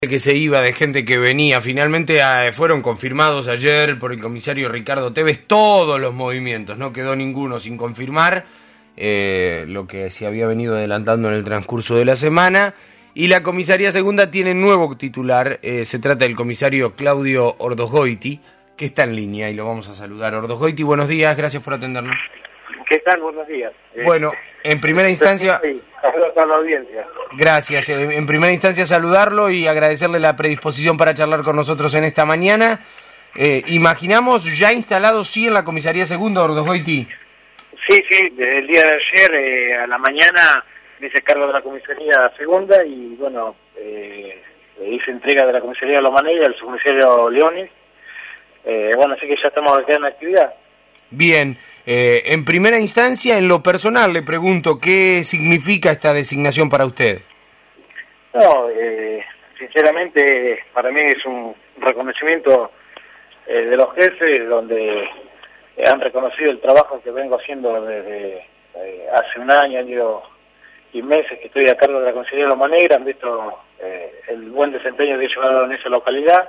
Que se iba, de gente que venía, finalmente fueron confirmados ayer por el comisario Ricardo Tevez todos los movimientos, no quedó ninguno sin confirmar, lo que se había venido adelantando en el transcurso de la semana, y la comisaría segunda tiene nuevo titular, se trata del comisario Claudio Ordosgoiti, que está en línea y lo vamos a saludar. Ordosgoiti, buenos días, gracias por atendernos. ¿Qué tal? Buenos días. Bueno, en primera instancia... Saludos a la audiencia. Gracias. En primera instancia saludarlo y agradecerle la predisposición para charlar con nosotros en esta mañana. Imaginamos ya instalado, sí, en la comisaría segunda, Ordosgoiti. Sí, desde el día de ayer a la mañana me hice cargo de la comisaría segunda y bueno, hice entrega de la comisaría Loma Negra al subcomisario Leones. Bueno, así que ya estamos acá en actividad. Bien, en primera instancia, en lo personal, le pregunto, ¿qué significa esta designación para usted? No, sinceramente, para mí es un reconocimiento de los jefes, donde han reconocido el trabajo que vengo haciendo desde hace un año y meses que estoy a cargo de la Comisaría de Loma Negra. Han visto el buen desempeño que he llevado en esa localidad.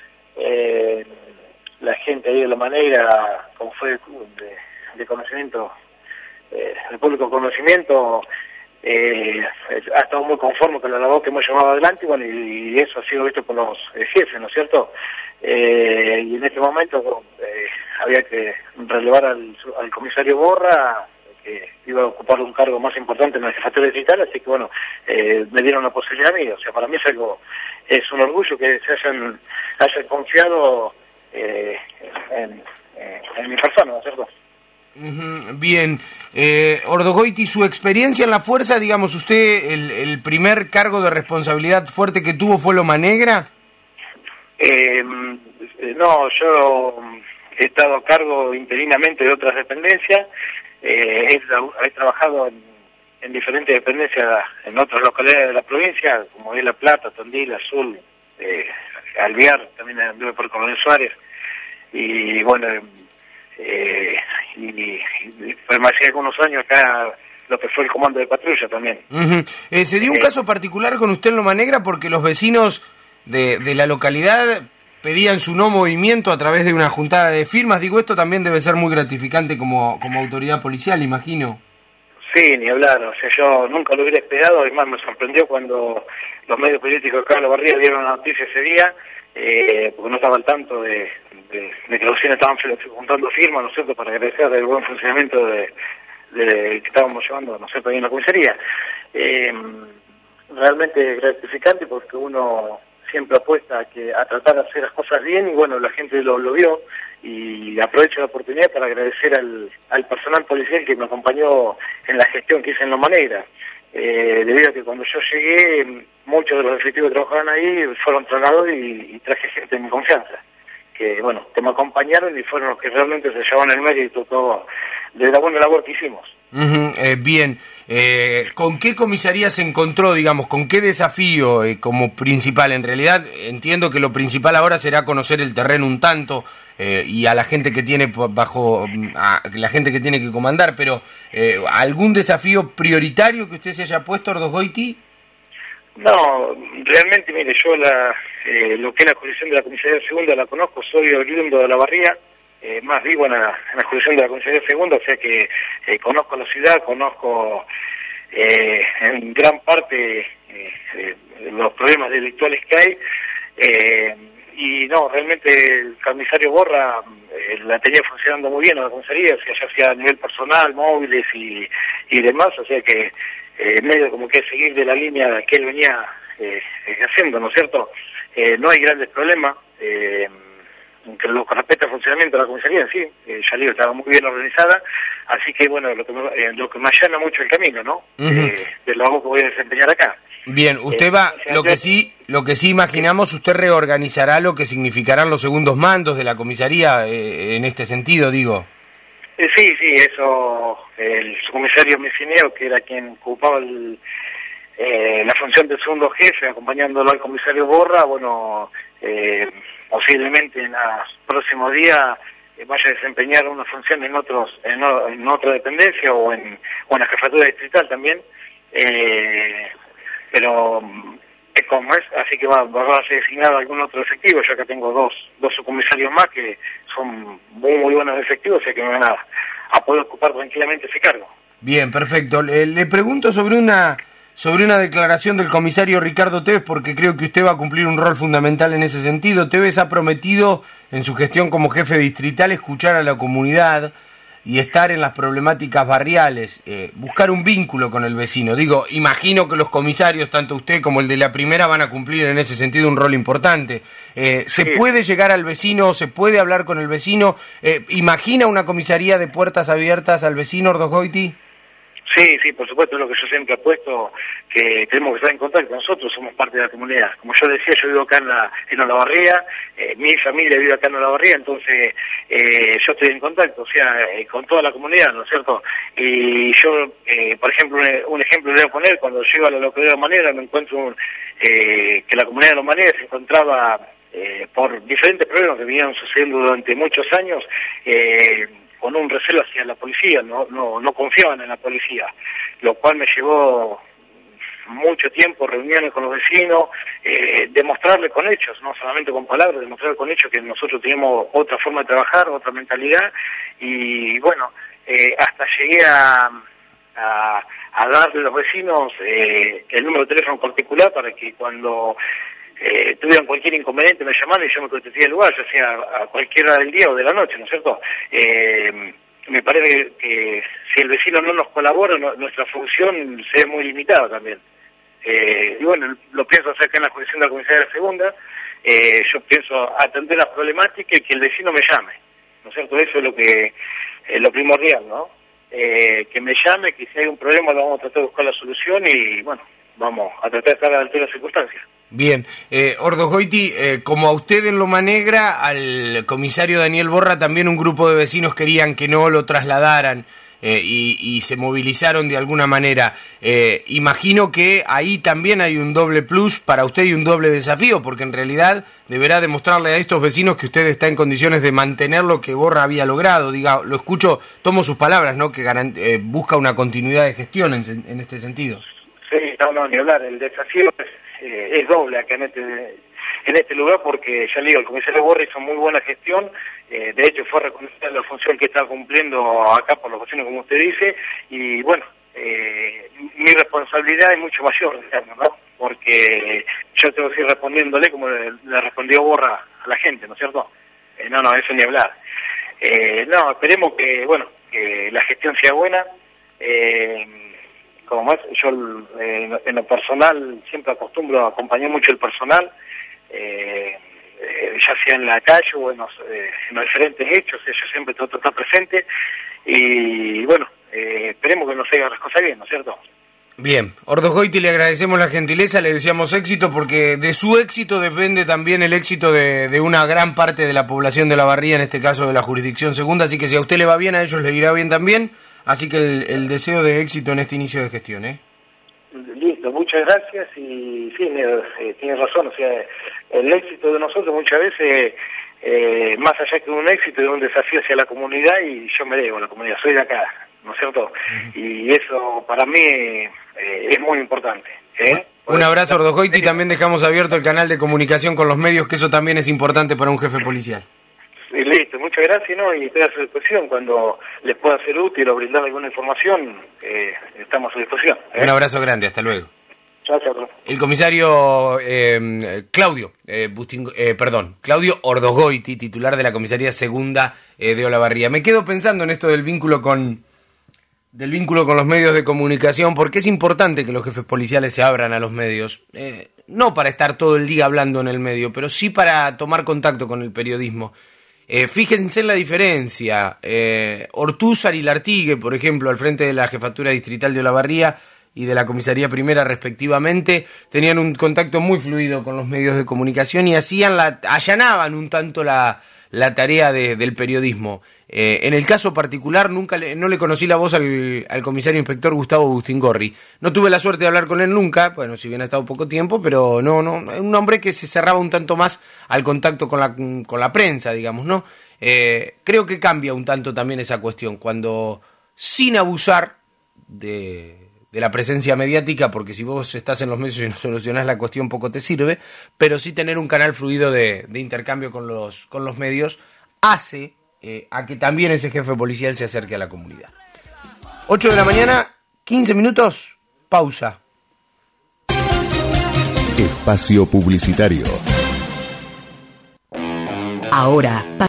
La gente ahí de Loma Negra, como fue de conocimiento, el público conocimiento, ha estado muy conforme con la labor que hemos llevado adelante, bueno, y eso ha sido visto por los jefes, ¿no es cierto? Y en este momento había que relevar al comisario Borra, que iba a ocupar un cargo más importante en la jefatura distrital, así que bueno, me dieron la posibilidad a mí. O sea, para mí es un orgullo que se hayan confiado en mi persona, ¿no es cierto? Bien, Ordosgoiti, su experiencia en la fuerza, digamos, usted, el primer cargo de responsabilidad fuerte que tuvo fue Loma Negra. No, yo he estado a cargo interinamente de otras dependencias, he trabajado en diferentes dependencias en otras localidades de la provincia, como es La Plata, Tandil, Azul, Alvear, también anduve por Coronel Suárez, y bueno, y me hacía algunos años acá lo que fue el comando de patrulla también. Se dio un caso particular con usted en Loma Negra porque los vecinos de la localidad pedían su no movimiento a través de una juntada de firmas. Digo, esto también debe ser muy gratificante como autoridad policial, imagino. Sí, ni hablar, o sea, yo nunca lo hubiera esperado, además me sorprendió cuando los medios políticos acá en La Barría dieron la noticia ese día, porque no estaba al tanto de que los vecinos estaban juntando firmas, ¿no es cierto?, para agradecer el buen funcionamiento de que estábamos llevando, ¿no es cierto?, ahí en la comisaría. Realmente gratificante porque uno siempre apuesta a tratar de hacer las cosas bien y bueno, la gente lo vio y aprovecho la oportunidad para agradecer al personal policial que me acompañó en la gestión que hice en Loma Negra. Debido a que cuando yo llegué, muchos de los efectivos que trabajaban ahí fueron trasladados y traje gente de mi confianza, que bueno, que me acompañaron y fueron los que realmente se llevaron el mérito todo de la buena labor que hicimos. Bien, ¿con qué comisaría se encontró, digamos, con qué desafío como principal? En realidad entiendo que lo principal ahora será conocer el terreno un tanto y a la gente que tiene la gente que tiene que comandar, pero ¿algún desafío prioritario que usted se haya puesto, Ordosgoiti? No, realmente, mire, yo lo que es la jurisdicción de la comisaría segunda la conozco, soy oriundo de La Barría, más vivo en la jurisdicción de la comisaría segunda, o sea que conozco la ciudad, conozco en gran parte los problemas delictuales que hay, y no, realmente el comisario Borra la tenía funcionando muy bien en la comisaría, o sea, ya sea a nivel personal, móviles y demás, o sea que medio como que seguir de la línea que él venía haciendo, ¿no es cierto? No hay grandes problemas, que lo que respecta al funcionamiento de la comisaría en sí, ya digo, estaba muy bien organizada, así que bueno, lo que me allana mucho el camino, ¿no? De lo que voy a desempeñar acá. Bien, usted lo que sí imaginamos, usted reorganizará lo que significarán los segundos mandos de la comisaría en este sentido, digo. Sí, eso, el subcomisario Mefineo, que era quien ocupaba la función del segundo jefe, acompañándolo al comisario Borra, bueno, posiblemente en los próximos días vaya a desempeñar una función en otra dependencia o en la jefatura distrital también, pero como es, así que va a ser designado algún otro efectivo. Yo acá tengo dos subcomisarios más que son muy buenos efectivos, o sea que me van a poder ocupar tranquilamente ese cargo. Bien, perfecto. Le pregunto sobre una declaración del comisario Ricardo Tevez, porque creo que usted va a cumplir un rol fundamental en ese sentido. Tevez ha prometido en su gestión como jefe distrital escuchar a la comunidad y estar en las problemáticas barriales, buscar un vínculo con el vecino. Digo, imagino que los comisarios, tanto usted como el de la primera, van a cumplir en ese sentido un rol importante. ¿Se puede llegar al vecino? ¿Se puede hablar con el vecino? ¿Imagina una comisaría de puertas abiertas al vecino, Ordogoiti? Sí, por supuesto, es lo que yo siempre apuesto, que tenemos que estar en contacto. Nosotros somos parte de la comunidad. Como yo decía, yo vivo acá en Olavarría, mi familia vive acá en Olavarría, entonces yo estoy en contacto, o sea, con toda la comunidad, ¿no es cierto? Y yo, por ejemplo, un ejemplo le voy a poner, cuando llego a la localidad de Manera, me encuentro que la comunidad de Los Maneras se encontraba por diferentes problemas que venían sucediendo durante muchos años, con un recelo hacia la policía, no confiaban en la policía, lo cual me llevó mucho tiempo, reuniones con los vecinos, demostrarle con hechos, no solamente con palabras, demostrarle con hechos que nosotros tenemos otra forma de trabajar, otra mentalidad, y bueno, hasta llegué a darle a los vecinos el número de teléfono particular para que cuando tuvieran cualquier inconveniente me llamaran y yo me contesté el lugar, ya sea a cualquier hora del día o de la noche, ¿no es cierto? Me parece que si el vecino no nos colabora, nuestra función se ve muy limitada también. Y bueno, lo pienso hacer acá en la jurisdicción de la comisaría segunda. Yo pienso atender las problemáticas y que el vecino me llame, ¿no es cierto? Eso es lo primordial, ¿no? Que me llame, que si hay un problema lo vamos a tratar de buscar la solución y bueno, vamos a tratar de estar a la altura de las circunstancias. Bien, Ordogoiti, como a usted en Loma Negra, al comisario Daniel Borra también un grupo de vecinos querían que no lo trasladaran y se movilizaron de alguna manera. Imagino que ahí también hay un doble plus para usted y un doble desafío, porque en realidad deberá demostrarle a estos vecinos que usted está en condiciones de mantener lo que Borra había logrado. Diga, lo escucho, tomo sus palabras, ¿no? Que busca una continuidad de gestión en este sentido. Sí, no, ni hablar, el desafío es doble acá en este lugar, porque ya le digo, el comisario Borra hizo muy buena gestión, de hecho fue reconocida la función que está cumpliendo acá por los vecinos, como usted dice, y bueno, mi responsabilidad es mucho mayor, ¿no? Porque yo tengo que ir respondiéndole como le respondió Borra a la gente, ¿no es cierto? No, eso ni hablar. No, esperemos que, bueno, que la gestión sea buena. Como más, yo en lo personal siempre acostumbro a acompañar mucho el personal, ya sea en la calle o en los diferentes hechos, yo siempre trato de estar presente y bueno, esperemos que nos salgan las cosas bien, ¿no es cierto? Bien, Ordogoiti, le agradecemos la gentileza, le deseamos éxito, porque de su éxito depende también el éxito de una gran parte de la población de Olavarría, en este caso de la jurisdicción segunda, así que si a usted le va bien, a ellos les irá bien también. Así que el deseo de éxito en este inicio de gestión, Listo, muchas gracias y sí, tienes razón, o sea, el éxito de nosotros muchas veces, más allá que un éxito, es un desafío hacia la comunidad y yo me debo a la comunidad, soy de acá, ¿no es cierto? Y eso para mí es muy importante. Un abrazo, Ordogoiti, y también dejamos abierto el canal de comunicación con los medios, que eso también es importante para un jefe policial. Listo, muchas gracias, ¿no? Y estoy a su disposición cuando les pueda ser útil o brindar alguna información, estamos a su disposición. Un abrazo grande, hasta luego. Chao. El comisario Claudio Ordogoiti, titular de la comisaría segunda de Olavarría. Me quedo pensando en esto del vínculo con los medios de comunicación, porque es importante que los jefes policiales se abran a los medios, no para estar todo el día hablando en el medio, pero sí para tomar contacto con el periodismo. Fíjense en la diferencia. Ortúzar y Lartigue, por ejemplo, al frente de la Jefatura Distrital de Olavarría y de la Comisaría Primera respectivamente, tenían un contacto muy fluido con los medios de comunicación y allanaban un tanto la tarea del periodismo. En el caso particular no le conocí la voz al comisario inspector Gustavo Bustingorri. No tuve la suerte de hablar con él nunca, bueno, si bien ha estado poco tiempo, pero no, un hombre que se cerraba un tanto más al contacto con la prensa, digamos, ¿no? Creo que cambia un tanto también esa cuestión, cuando sin abusar de la presencia mediática, porque si vos estás en los medios y no solucionás la cuestión poco te sirve, pero sí tener un canal fluido de intercambio con los medios hace a que también ese jefe policial se acerque a la comunidad. 8 de la mañana, 15 minutos, pausa. Espacio publicitario. Ahora